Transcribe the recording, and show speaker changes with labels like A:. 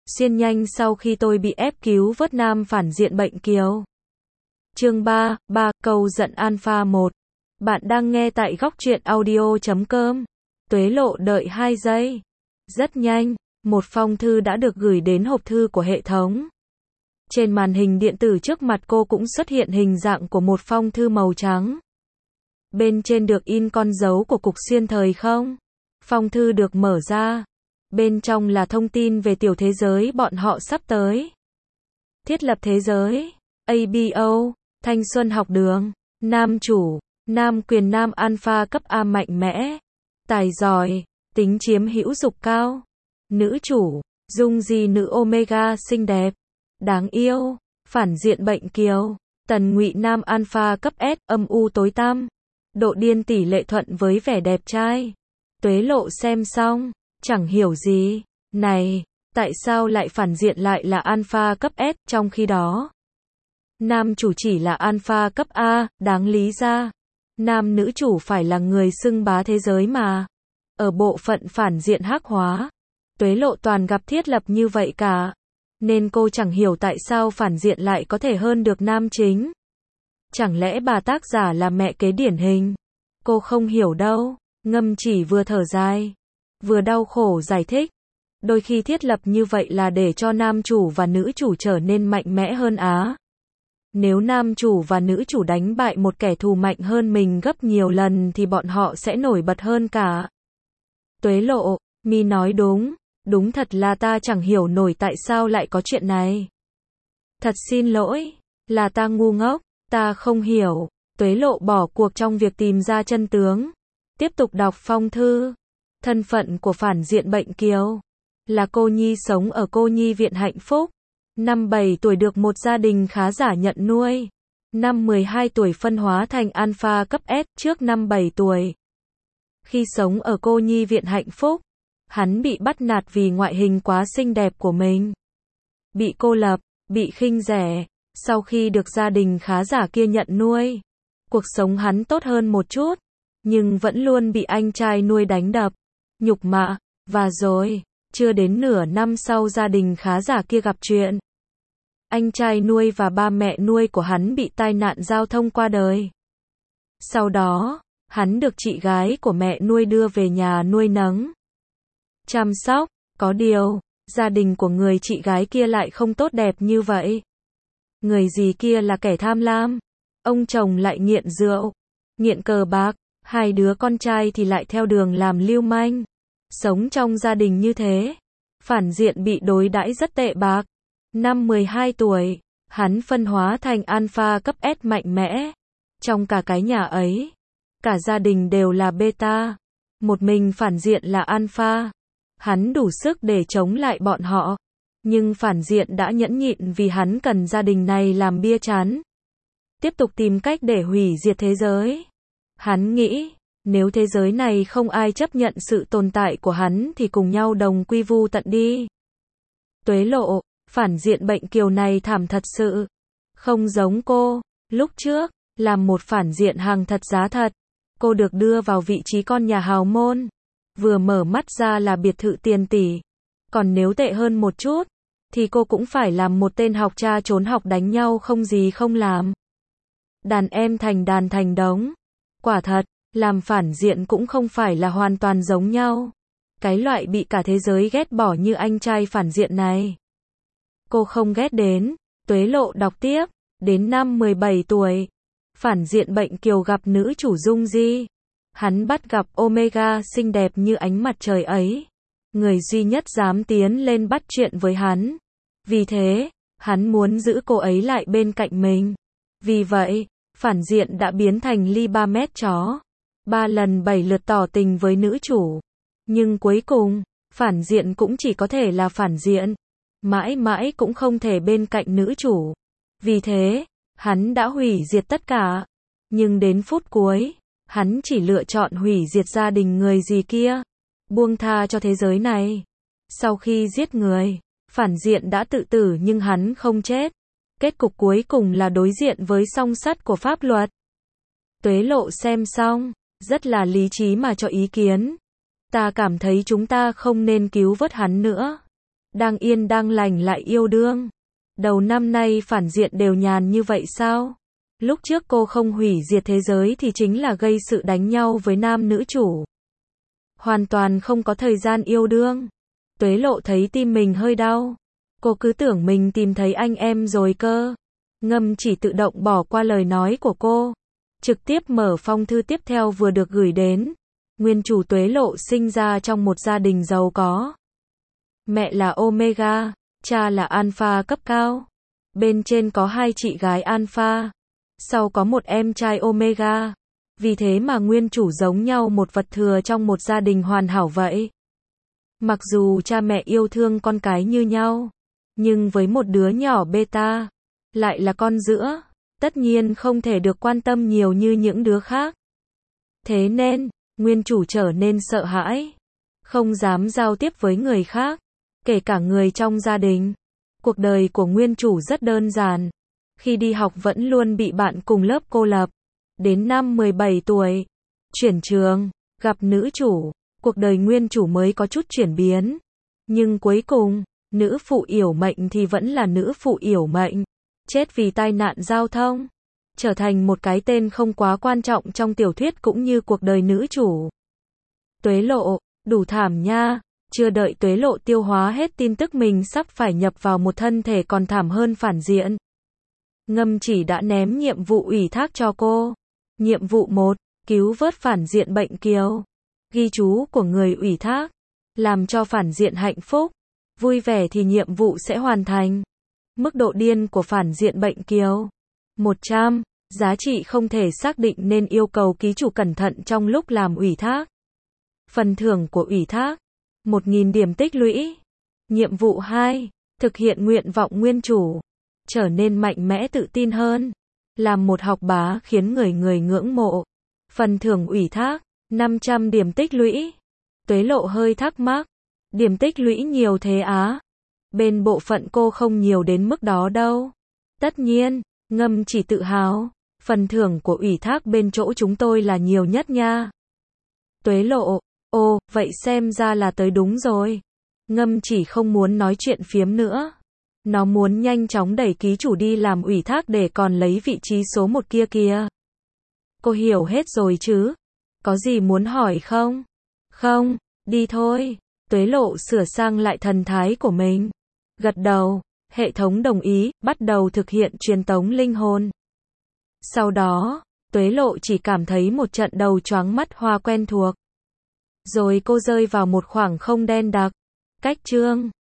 A: xuyên nhanh sau khi tôi bị ép cứu vớt nam phản diện bệnh kiều. Chương 3, câu giận Alpha 1. Bạn đang nghe tại góc truyện audio.com. Tuế Lộ đợi 2 giây. Rất nhanh, một phong thư đã được gửi đến hộp thư của hệ thống. Trên màn hình điện tử trước mặt cô cũng xuất hiện hình dạng của một phong thư màu trắng. Bên trên được in con dấu của cục xuyên thời không. Phong thư được mở ra. Bên trong là thông tin về tiểu thế giới bọn họ sắp tới. Thiết lập thế giới. ABO, thanh xuân học đường. Nam chủ, nam quyền nam alpha cấp A mạnh mẽ. Tài giỏi, tính chiếm hữu dục cao. Nữ chủ, dung di nữ omega xinh đẹp. Đáng yêu, phản diện bệnh kiều. Tần ngụy nam alpha cấp S, âm u tối tăm. Độ điên tỷ lệ thuận với vẻ đẹp trai. Tuế Lộ xem xong, chẳng hiểu gì. Này, tại sao lại phản diện lại là alpha cấp S, trong khi đó nam chủ chỉ là alpha cấp A, đáng lý ra nam nữ chủ phải là người xưng bá thế giới mà. Ở bộ phận phản diện hắc hóa, Tuế Lộ toàn gặp thiết lập như vậy cả. Nên cô chẳng hiểu tại sao phản diện lại có thể hơn được nam chính. Chẳng lẽ bà tác giả là mẹ kế điển hình? Cô không hiểu đâu. Ngâm chỉ vừa thở dài, vừa đau khổ giải thích. Đôi khi thiết lập như vậy là để cho nam chủ và nữ chủ trở nên mạnh mẽ hơn á. Nếu nam chủ và nữ chủ đánh bại một kẻ thù mạnh hơn mình gấp nhiều lần thì bọn họ sẽ nổi bật hơn cả. Tuế Lộ, mi nói đúng. Đúng thật là ta chẳng hiểu nổi tại sao lại có chuyện này. Thật xin lỗi, là ta ngu ngốc, ta không hiểu. Tuế Lộ bỏ cuộc trong việc tìm ra chân tướng. Tiếp tục đọc phong thư. Thân phận của phản diện bệnh kiều là cô nhi sống ở cô nhi viện hạnh phúc. Năm 7 tuổi được một gia đình khá giả nhận nuôi. Năm 12 tuổi phân hóa thành alpha cấp S trước năm 7 tuổi. Khi sống ở cô nhi viện hạnh phúc, hắn bị bắt nạt vì ngoại hình quá xinh đẹp của mình. Bị cô lập, bị khinh rẻ. Sau khi được gia đình khá giả kia nhận nuôi, cuộc sống hắn tốt hơn một chút. Nhưng vẫn luôn bị anh trai nuôi đánh đập, nhục mạ, và rồi, chưa đến nửa năm sau gia đình khá giả kia gặp chuyện. Anh trai nuôi và ba mẹ nuôi của hắn bị tai nạn giao thông qua đời. Sau đó, hắn được chị gái của mẹ nuôi đưa về nhà nuôi nấng, chăm sóc. Có điều, gia đình của người chị gái kia lại không tốt đẹp như vậy. Người dì kia là kẻ tham lam, ông chồng lại nghiện rượu, nghiện cờ bạc. Hai đứa con trai thì lại theo đường làm lưu manh. Sống trong gia đình như thế, phản diện bị đối đãi rất tệ bạc. Năm 12 tuổi, hắn phân hóa thành alpha cấp S mạnh mẽ. Trong cả cái nhà ấy, cả gia đình đều là beta. Một mình phản diện là alpha. Hắn đủ sức để chống lại bọn họ. Nhưng phản diện đã nhẫn nhịn vì hắn cần gia đình này làm bia chán. Tiếp tục tìm cách để hủy diệt thế giới. Hắn nghĩ, nếu thế giới này không ai chấp nhận sự tồn tại của hắn thì cùng nhau đồng quy vu tận đi. Tuế Lộ, phản diện bệnh kiều này thảm thật sự. Không giống cô, lúc trước, làm một phản diện hàng thật giá thật. Cô được đưa vào vị trí con nhà hào môn. Vừa mở mắt ra là biệt thự tiền tỷ. Còn nếu tệ hơn một chút, thì cô cũng phải làm một tên học cha trốn học đánh nhau không gì không làm. Đàn em thành đàn thành đống. Quả thật, làm phản diện cũng không phải là hoàn toàn giống nhau. Cái loại bị cả thế giới ghét bỏ như anh trai phản diện này, cô không ghét đến. Tuế Lộ đọc tiếp. Đến năm 17 tuổi, phản diện bệnh kiều gặp nữ chủ Dung Di. Hắn bắt gặp Omega xinh đẹp như ánh mặt trời ấy. Người duy nhất dám tiến lên bắt chuyện với hắn. Vì thế, hắn muốn giữ cô ấy lại bên cạnh mình. Vì vậy, phản diện đã biến thành ly 3 mét chó. 3 lần 7 lượt tỏ tình với nữ chủ. Nhưng cuối cùng, phản diện cũng chỉ có thể là phản diện. Mãi mãi cũng không thể bên cạnh nữ chủ. Vì thế, hắn đã hủy diệt tất cả. Nhưng đến phút cuối, hắn chỉ lựa chọn hủy diệt gia đình người gì kia. Buông tha cho thế giới này. Sau khi giết người, phản diện đã tự tử nhưng hắn không chết. Kết cục cuối cùng là đối diện với song sắt của pháp luật. Tuế Lộ xem xong, rất là lý trí mà cho ý kiến. Ta cảm thấy chúng ta không nên cứu vớt hắn nữa. đang yên đang lành lại yêu đương. Đầu năm nay phản diện đều nhàn như vậy sao? Lúc trước cô không hủy diệt thế giới thì chính là gây sự đánh nhau với nam nữ chủ. Hoàn toàn không có thời gian yêu đương. Tuế Lộ thấy tim mình hơi đau. Cô cứ tưởng mình tìm thấy anh em rồi cơ. Ngâm chỉ tự động bỏ qua lời nói của cô. Trực tiếp mở phong thư tiếp theo vừa được gửi đến. Nguyên chủ Tuế Lộ sinh ra trong một gia đình giàu có. Mẹ là Omega, cha là Alpha cấp cao. Bên trên có 2 chị gái Alpha, sau có một em trai Omega. Vì thế mà nguyên chủ giống nhau một vật thừa trong một gia đình hoàn hảo vậy. Mặc dù cha mẹ yêu thương con cái như nhau, nhưng với một đứa nhỏ beta, lại là con giữa, tất nhiên không thể được quan tâm nhiều như những đứa khác. Thế nên, nguyên chủ trở nên sợ hãi, không dám giao tiếp với người khác, kể cả người trong gia đình. Cuộc đời của nguyên chủ rất đơn giản. Khi đi học vẫn luôn bị bạn cùng lớp cô lập. Đến năm 17 tuổi, chuyển trường, gặp nữ chủ, cuộc đời nguyên chủ mới có chút chuyển biến. Nhưng cuối cùng, nữ phụ yểu mệnh thì vẫn là nữ phụ yểu mệnh, chết vì tai nạn giao thông, trở thành một cái tên không quá quan trọng trong tiểu thuyết cũng như cuộc đời nữ chủ. Tuế Lộ, đủ thảm nha. Chưa đợi Tuế Lộ tiêu hóa hết tin tức mình sắp phải nhập vào một thân thể còn thảm hơn phản diện. Ngâm chỉ đã ném nhiệm vụ ủy thác cho cô. Nhiệm vụ 1, cứu vớt phản diện bệnh kiều. Ghi chú của người ủy thác. Làm cho phản diện hạnh phúc, vui vẻ thì nhiệm vụ sẽ hoàn thành. Mức độ điên của phản diện bệnh kiều. 100, giá trị không thể xác định nên yêu cầu ký chủ cẩn thận trong lúc làm ủy thác. Phần thưởng của ủy thác. 1.000 điểm tích lũy. Nhiệm vụ 2, thực hiện nguyện vọng nguyên chủ. Trở nên mạnh mẽ tự tin hơn. Làm một học bá khiến người ngưỡng mộ. Phần thưởng ủy thác, 500 điểm tích lũy. Tuế Lộ hơi thắc mắc. Điểm tích lũy nhiều thế á? Bên bộ phận cô không nhiều đến mức đó đâu. Tất nhiên, Ngâm chỉ tự hào. Phần thưởng của ủy thác bên chỗ chúng tôi là nhiều nhất nha. Tuế Lộ, ồ, vậy xem ra là tới đúng rồi. Ngâm chỉ không muốn nói chuyện phiếm nữa. Nó muốn nhanh chóng đẩy ký chủ đi làm ủy thác để còn lấy vị trí số 1 kia kìa. Cô hiểu hết rồi chứ? Có gì muốn hỏi không? Không, đi thôi. Tuế Lộ sửa sang lại thần thái của mình. Gật đầu, hệ thống đồng ý, bắt đầu thực hiện truyền tống linh hồn. Sau đó, Tuế Lộ chỉ cảm thấy một trận đầu choáng mắt hoa quen thuộc. Rồi cô rơi vào một khoảng không đen đặc. Cách chương